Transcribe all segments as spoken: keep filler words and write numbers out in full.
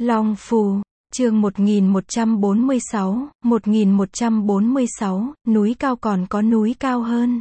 Long Phù, chương một nghìn một trăm bốn mươi sáu, một nghìn một trăm bốn mươi sáu, núi cao còn có núi cao hơn.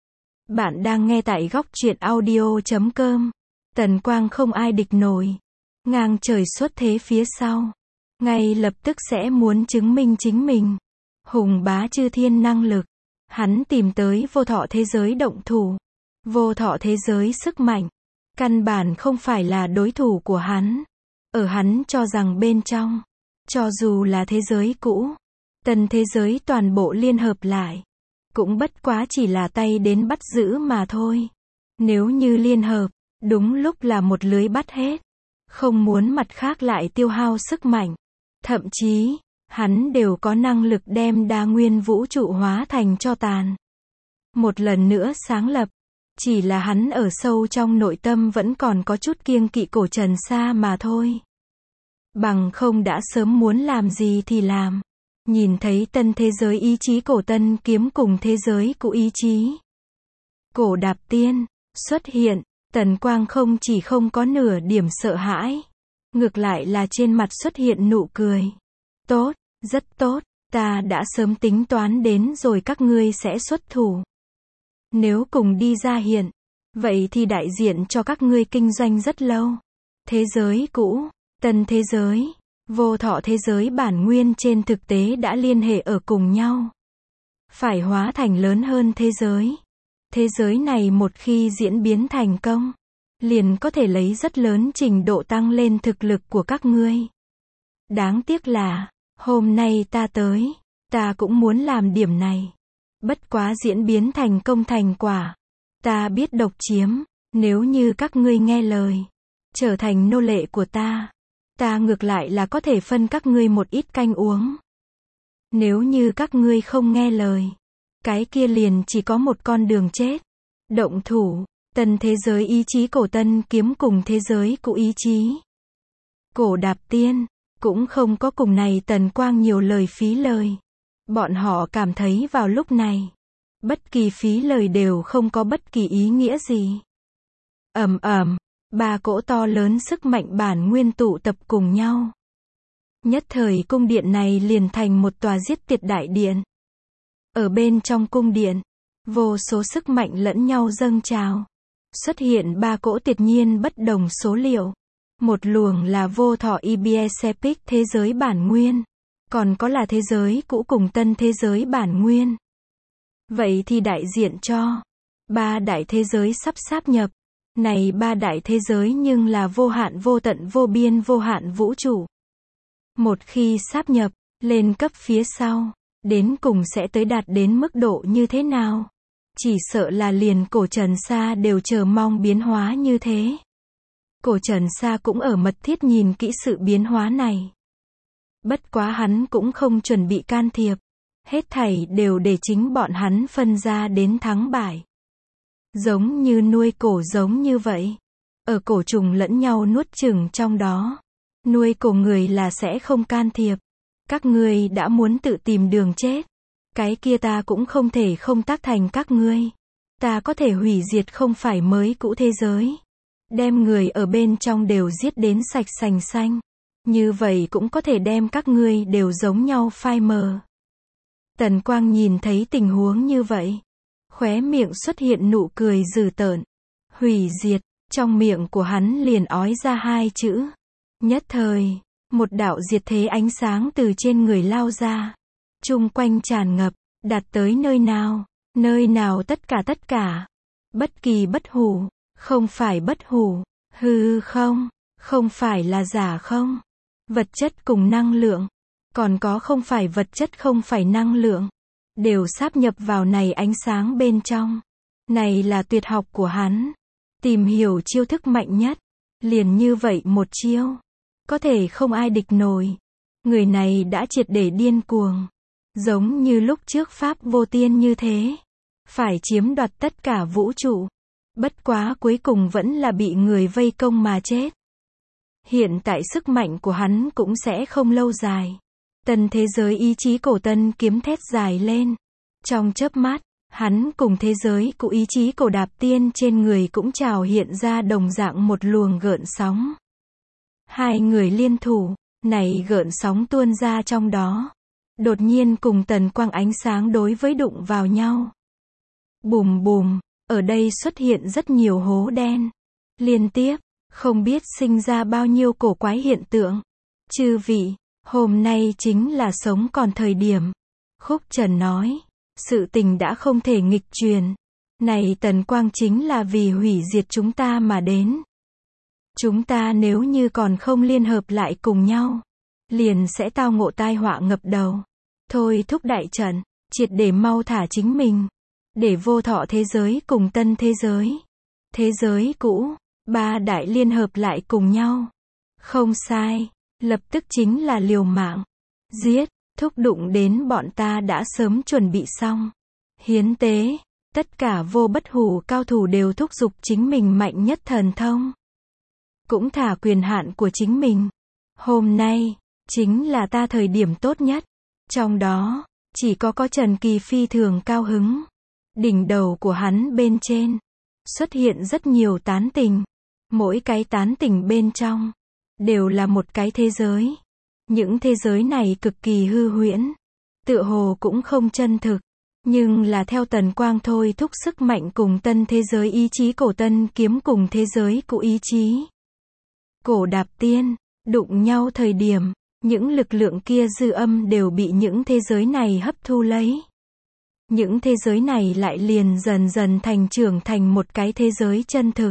Bạn đang nghe tại góc truyện audio chấm com. Tần Quang không ai địch nổi. Ngang trời xuất thế phía sau. Ngay lập tức sẽ muốn chứng minh chính mình. Hùng bá chư thiên năng lực. Hắn tìm tới vô thọ thế giới động thủ. Vô thọ thế giới sức mạnh. Căn bản không phải là đối thủ của hắn. Ở hắn cho rằng bên trong, cho dù là thế giới cũ, tân thế giới toàn bộ liên hợp lại, cũng bất quá chỉ là tay đến bắt giữ mà thôi. Nếu như liên hợp, đúng lúc là một lưới bắt hết. Không muốn mặt khác lại tiêu hao sức mạnh. Thậm chí, hắn đều có năng lực đem đa nguyên vũ trụ hóa thành tro tàn. Một lần nữa sáng lập. Chỉ là hắn ở sâu trong nội tâm vẫn còn có chút kiêng kỵ cổ Trần Sa mà thôi. Bằng không đã sớm muốn làm gì thì làm. Nhìn thấy tân thế giới ý chí cổ tân kiếm cùng thế giới cũ ý chí. Cổ đạp tiên, xuất hiện, Tần Quang không chỉ không có nửa điểm sợ hãi. Ngược lại là trên mặt xuất hiện nụ cười. Tốt, rất tốt, ta đã sớm tính toán đến rồi các ngươi sẽ xuất thủ. Nếu cùng đi ra hiện, vậy thì đại diện cho các ngươi kinh doanh rất lâu. Thế giới cũ, tân thế giới, vô thọ thế giới bản nguyên trên thực tế đã liên hệ ở cùng nhau. Phải hóa thành lớn hơn thế giới. Thế giới này một khi diễn biến thành công, liền có thể lấy rất lớn trình độ tăng lên thực lực của các ngươi. Đáng tiếc là, hôm nay ta tới, ta cũng muốn làm điểm này. Bất quá diễn biến thành công thành quả. Ta biết độc chiếm, nếu như các ngươi nghe lời, trở thành nô lệ của ta, ta ngược lại là có thể phân các ngươi một ít canh uống. Nếu như các ngươi không nghe lời, cái kia liền chỉ có một con đường chết. Động thủ, tân thế giới ý chí cổ tân kiếm cùng thế giới cũ ý chí. Cổ đạp tiên, cũng không có cùng này Tần Quang nhiều lời phí lời. Bọn họ cảm thấy vào lúc này, bất kỳ phí lời đều không có bất kỳ ý nghĩa gì. Ầm ầm, ba cỗ to lớn sức mạnh bản nguyên tụ tập cùng nhau. Nhất thời cung điện này liền thành một tòa giết tiệt đại điện. Ở bên trong cung điện, vô số sức mạnh lẫn nhau dâng trào. Xuất hiện ba cỗ tuyệt nhiên bất đồng số liệu. Một luồng là vô thọ e bê ét Epic thế giới bản nguyên. Còn có là thế giới cũ cùng tân thế giới bản nguyên. Vậy thì đại diện cho ba đại thế giới sắp sáp nhập. Này ba đại thế giới nhưng là vô hạn vô tận vô biên vô hạn vũ trụ. Một khi sáp nhập, lên cấp phía sau, đến cùng sẽ tới đạt đến mức độ như thế nào? Chỉ sợ là liền cổ Trần Sa đều chờ mong biến hóa như thế. Cổ Trần Sa cũng ở mật thiết nhìn kỹ sự biến hóa này. Bất quá hắn cũng không chuẩn bị can thiệp. Hết thảy đều để chính bọn hắn phân ra đến thắng bại. Giống như nuôi cổ giống như vậy. Ở cổ trùng lẫn nhau nuốt chửng trong đó. Nuôi cổ người là sẽ không can thiệp. Các ngươi đã muốn tự tìm đường chết. Cái kia ta cũng không thể không tác thành các ngươi. Ta có thể hủy diệt không phải mới cũ thế giới. Đem người ở bên trong đều giết đến sạch sành xanh. Như vậy cũng có thể đem các ngươi đều giống nhau phai mờ. Tần Quang nhìn thấy tình huống như vậy. Khóe miệng xuất hiện nụ cười dữ tợn. Hủy diệt, trong miệng của hắn liền ói ra hai chữ. Nhất thời, một đạo diệt thế ánh sáng từ trên người lao ra. Chung quanh tràn ngập, đạt tới nơi nào, nơi nào tất cả tất cả. Bất kỳ bất hủ, không phải bất hủ, hư không, không phải là giả không. Vật chất cùng năng lượng, còn có không phải vật chất không phải năng lượng, đều sáp nhập vào này ánh sáng bên trong. Này là tuyệt học của hắn. Tìm hiểu chiêu thức mạnh nhất, liền như vậy một chiêu, có thể không ai địch nổi. Người này đã triệt để điên cuồng, giống như lúc trước Pháp vô tiên như thế, phải chiếm đoạt tất cả vũ trụ. Bất quá cuối cùng vẫn là bị người vây công mà chết. Hiện tại sức mạnh của hắn cũng sẽ không lâu dài. Tân thế giới ý chí cổ tân kiếm thét dài lên. Trong chớp mắt, hắn cùng thế giới cũ ý chí cổ đạp tiên trên người cũng trào hiện ra đồng dạng một luồng gợn sóng. Hai người liên thủ, Này gợn sóng tuôn ra trong đó. Đột nhiên cùng tần quang ánh sáng đối với đụng vào nhau. Bùm bùm, ở đây xuất hiện rất nhiều hố đen. Liên tiếp, không biết sinh ra bao nhiêu cổ quái hiện tượng. Chư vị, hôm nay chính là sống còn thời điểm. Khúc Trần nói, sự tình đã không thể nghịch truyền. Này tần quang chính là vì hủy diệt chúng ta mà đến. Chúng ta nếu như còn không liên hợp lại cùng nhau, liền sẽ tao ngộ tai họa ngập đầu. Thôi thúc đại trận, triệt để mau thả chính mình. Để vô thọ thế giới cùng tân thế giới. Thế giới cũ, ba đại liên hợp lại cùng nhau. Không sai, lập tức chính là liều mạng. Giết, thúc đụng đến bọn ta đã sớm chuẩn bị xong. Hiến tế, tất cả vô bất hủ cao thủ đều thúc giục chính mình mạnh nhất thần thông. Cũng thả quyền hạn của chính mình. Hôm nay, chính là ta thời điểm tốt nhất. Trong đó, chỉ có có Trần Kỳ phi thường cao hứng. Đỉnh đầu của hắn bên trên, xuất hiện rất nhiều tán tình. Mỗi cái tán tình bên trong, đều là một cái thế giới. Những thế giới này cực kỳ hư huyễn. Tựa hồ cũng không chân thực. Nhưng là theo tần quang thôi thúc sức mạnh cùng tân thế giới ý chí cổ tân kiếm cùng thế giới của ý chí. Cổ đạp tiên, đụng nhau thời điểm, những lực lượng kia dư âm đều bị những thế giới này hấp thu lấy. Những thế giới này lại liền dần dần thành trưởng thành một cái thế giới chân thực.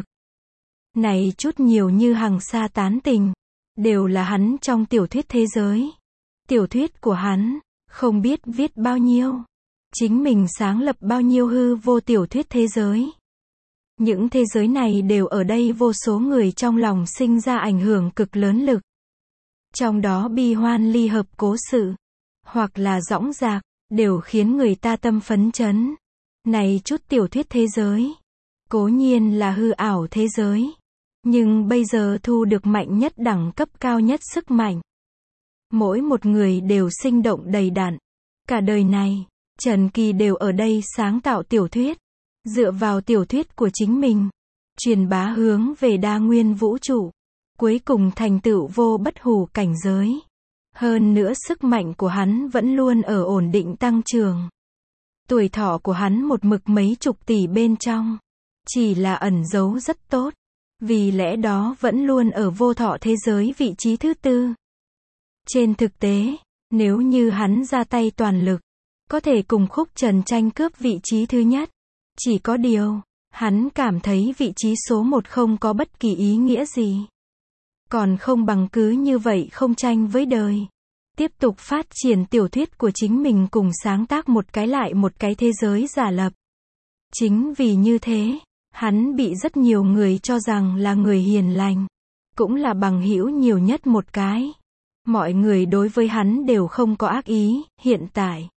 Này chút nhiều như hằng sa tán tình, đều là hắn trong tiểu thuyết thế giới. Tiểu thuyết của hắn, không biết viết bao nhiêu. Chính mình sáng lập bao nhiêu hư vô tiểu thuyết thế giới. Những thế giới này đều ở đây vô số người trong lòng sinh ra ảnh hưởng cực lớn lực. Trong đó bi hoan ly hợp cố sự, hoặc là dõng dạc, đều khiến người ta tâm phấn chấn. Này chút tiểu thuyết thế giới, cố nhiên là hư ảo thế giới. Nhưng bây giờ thu được mạnh nhất đẳng cấp cao nhất sức mạnh. Mỗi một người đều sinh động đầy đặn. Cả đời này, Trần Kỳ đều ở đây sáng tạo tiểu thuyết. Dựa vào tiểu thuyết của chính mình, truyền bá hướng về đa nguyên vũ trụ. Cuối cùng thành tựu vô bất hủ cảnh giới. Hơn nữa sức mạnh của hắn vẫn luôn ở ổn định tăng trưởng. Tuổi thọ của hắn một mực mấy chục tỷ bên trong. Chỉ là ẩn giấu rất tốt. Vì lẽ đó vẫn luôn ở vô thọ thế giới vị trí thứ tư. Trên thực tế, nếu như hắn ra tay toàn lực, có thể cùng Khúc Trần tranh cướp vị trí thứ nhất. Chỉ có điều, hắn cảm thấy vị trí số một không có bất kỳ ý nghĩa gì. Còn không bằng cứ như vậy không tranh với đời. Tiếp tục phát triển tiểu thuyết của chính mình cùng sáng tác một cái lại một cái thế giới giả lập. Chính vì như thế, hắn bị rất nhiều người cho rằng là người hiền lành. Cũng là bằng hữu nhiều nhất một cái. Mọi người đối với hắn đều không có ác ý, hiện tại.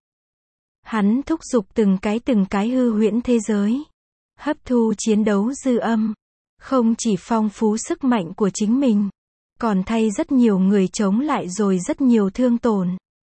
Hắn thúc giục từng cái từng cái hư huyễn thế giới. Hấp thu chiến đấu dư âm. Không chỉ phong phú sức mạnh của chính mình. Còn thay rất nhiều người chống lại rồi rất nhiều thương tổn.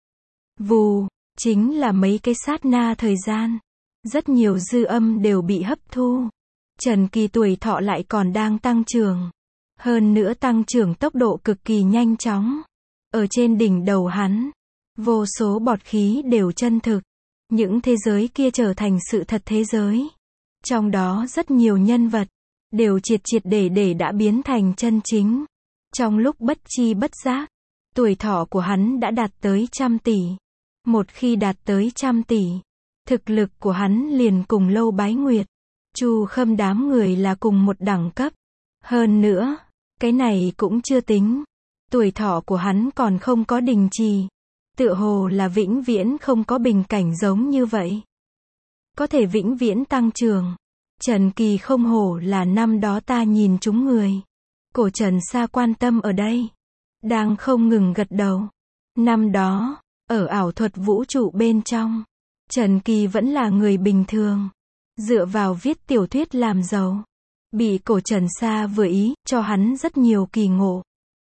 Vù, chính là mấy cái sát na thời gian. Rất nhiều dư âm đều bị hấp thu. Trần Kỳ tuổi thọ lại còn đang tăng trưởng. Hơn nữa tăng trưởng tốc độ cực kỳ nhanh chóng. Ở trên đỉnh đầu hắn, vô số bọt khí đều chân thực. Những thế giới kia trở thành sự thật thế giới. Trong đó rất nhiều nhân vật, đều triệt triệt để để đã biến thành chân chính. Trong lúc bất chi bất giác, tuổi thọ của hắn đã đạt tới trăm tỷ. Một khi đạt tới trăm tỷ, thực lực của hắn liền cùng Lâu Bái Nguyệt, Chu Khâm đám người là cùng một đẳng cấp. Hơn nữa, cái này cũng chưa tính. Tuổi thọ của hắn còn không có đình trì. Tựa hồ là vĩnh viễn không có bình cảnh giống như vậy. Có thể vĩnh viễn tăng trưởng. Trần Kỳ không hổ là năm đó ta nhìn chúng người. Cổ Trần Sa quan tâm ở đây. Đang không ngừng gật đầu. Năm đó, ở ảo thuật vũ trụ bên trong, Trần Kỳ vẫn là người bình thường. Dựa vào viết tiểu thuyết làm giàu. Bị Cổ Trần Sa vừa ý, cho hắn rất nhiều kỳ ngộ.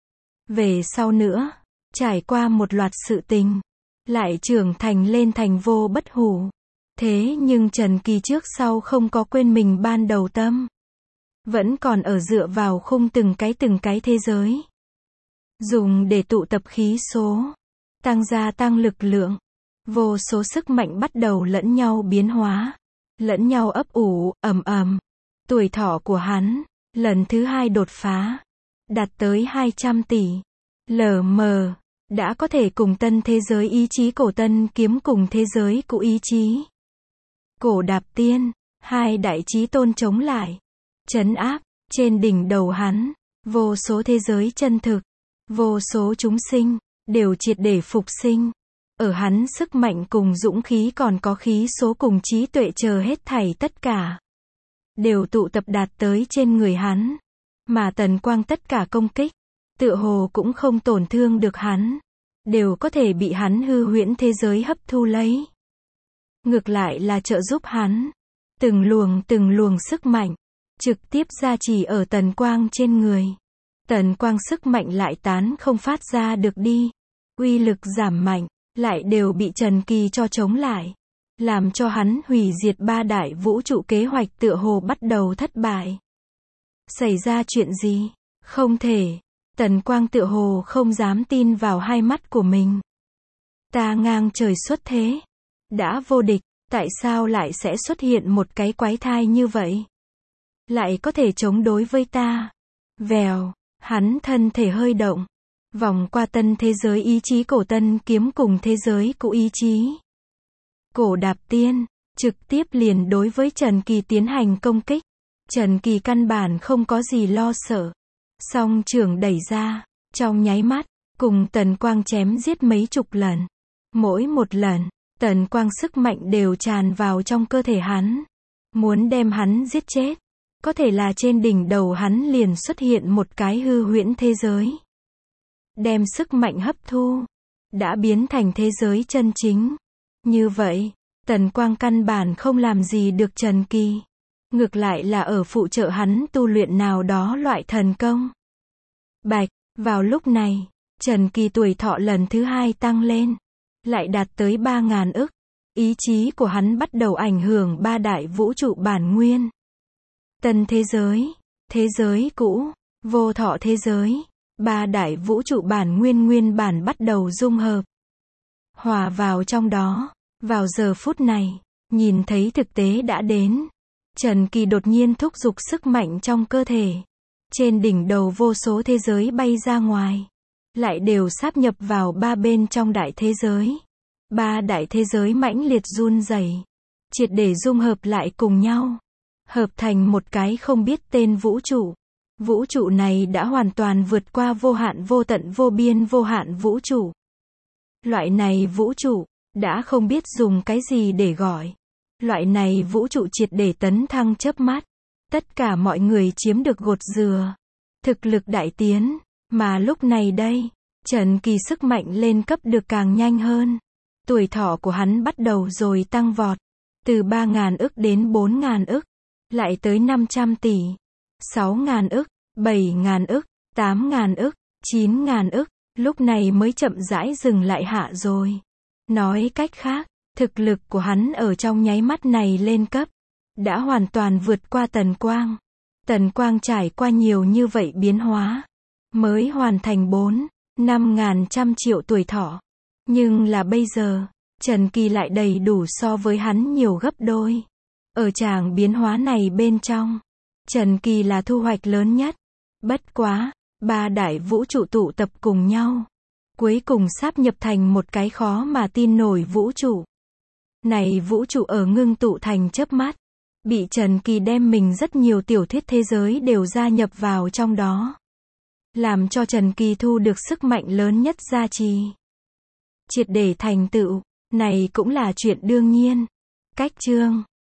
Về sau nữa, trải qua một loạt sự tình, lại trưởng thành lên thành vô bất hủ. Thế nhưng Trần Kỳ trước sau không có quên mình ban đầu tâm. Vẫn còn ở dựa vào khung từng cái từng cái thế giới. dùng để tụ tập khí số, tăng gia tăng lực lượng. Vô số sức mạnh bắt đầu lẫn nhau biến hóa, lẫn nhau ấp ủ, ầm ầm. Tuổi thọ của hắn, lần thứ hai đột phá, đạt tới hai trăm tỷ. Lờ mờ, đã có thể cùng tân thế giới ý chí cổ tân kiếm cùng thế giới cũ ý chí. Cổ đạp tiên, hai đại chí tôn chống lại, trấn áp, trên đỉnh đầu hắn, vô số thế giới chân thực, vô số chúng sinh, đều triệt để phục sinh. Ở hắn sức mạnh cùng dũng khí còn có khí số cùng trí tuệ chờ hết thảy tất cả. Đều tụ tập đạt tới trên người hắn. Mà tần quang tất cả công kích, tựa hồ cũng không tổn thương được hắn. Đều có thể bị hắn hư huyễn thế giới hấp thu lấy. Ngược lại là trợ giúp hắn. Từng luồng từng luồng sức mạnh, trực tiếp gia trì ở tần quang trên người. Tần quang sức mạnh lại tán không phát ra được đi. Uy lực giảm mạnh, lại đều bị Trần Kỳ cho chống lại. Làm cho hắn hủy diệt ba đại vũ trụ kế hoạch tựa hồ bắt đầu thất bại. Xảy ra chuyện gì? Không thể. Tần quang tựa hồ không dám tin vào hai mắt của mình. Ta ngang trời xuất thế. Đã vô địch, tại sao lại sẽ xuất hiện một cái quái thai như vậy? Lại có thể chống đối với ta. Vèo, hắn thân thể hơi động. Vòng qua tân thế giới ý chí cổ tân kiếm cùng thế giới cũ ý chí. Cổ đạp tiên, trực tiếp liền đối với Trần Kỳ tiến hành công kích. Trần Kỳ căn bản không có gì lo sợ. Song trưởng đẩy ra, trong nháy mắt, cùng tần quang chém giết mấy chục lần. Mỗi một lần, tần quang sức mạnh đều tràn vào trong cơ thể hắn. Muốn đem hắn giết chết. Có thể là trên đỉnh đầu hắn liền xuất hiện một cái hư huyễn thế giới. Đem sức mạnh hấp thu, đã biến thành thế giới chân chính. Như vậy, tần quang căn bản không làm gì được Trần Kỳ. Ngược lại là ở phụ trợ hắn tu luyện nào đó loại thần công. Bạch, vào lúc này, Trần Kỳ tuổi thọ lần thứ hai tăng lên. Lại đạt tới ba ngàn ức. Ý chí của hắn bắt đầu ảnh hưởng ba đại vũ trụ bản nguyên. Tân thế giới, thế giới cũ, vô thọ thế giới. Ba đại vũ trụ bản nguyên nguyên bản bắt đầu dung hợp. Hòa vào trong đó. Vào giờ phút này, nhìn thấy thực tế đã đến. Trần Kỳ đột nhiên thúc giục sức mạnh trong cơ thể. Trên đỉnh đầu vô số thế giới bay ra ngoài. Lại đều sáp nhập vào ba bên trong đại thế giới. Ba đại thế giới mãnh liệt run rẩy, triệt để dung hợp lại cùng nhau. Hợp thành một cái không biết tên vũ trụ. Vũ trụ này đã hoàn toàn vượt qua vô hạn vô tận vô biên vô hạn vũ trụ. Loại này vũ trụ, đã không biết dùng cái gì để gọi. Loại này vũ trụ triệt để tấn thăng chớp mắt. Tất cả mọi người chiếm được gột dừa. Thực lực đại tiến. Mà lúc này đây, Trần Kỳ sức mạnh lên cấp được càng nhanh hơn. Tuổi thọ của hắn bắt đầu rồi tăng vọt. Từ ba ngàn ức đến bốn ngàn ức. Lại tới năm trăm tỷ. sáu ngàn ức, bảy ngàn ức, tám ngàn ức, chín ngàn ức. Lúc này mới chậm rãi dừng lại hạ rồi. Nói cách khác, thực lực của hắn ở trong nháy mắt này lên cấp. Đã hoàn toàn vượt qua Tần Quang. Tần Quang trải qua nhiều như vậy biến hóa. Mới hoàn thành bốn, năm ngàn trăm triệu tuổi thọ. Nhưng là bây giờ, Trần Kỳ lại đầy đủ so với hắn nhiều gấp đôi. Ở tràng biến hóa này bên trong, Trần Kỳ là thu hoạch lớn nhất. Bất quá, ba đại vũ trụ tụ tập cùng nhau. Cuối cùng sáp nhập thành một cái khó mà tin nổi vũ trụ. Này vũ trụ ở ngưng tụ thành chớp mắt. Bị Trần Kỳ đem mình rất nhiều tiểu thuyết thế giới đều gia nhập vào trong đó. Làm cho Trần Kỳ thu được sức mạnh lớn nhất gia trì. Triệt để thành tựu, này cũng là chuyện đương nhiên. Cách chương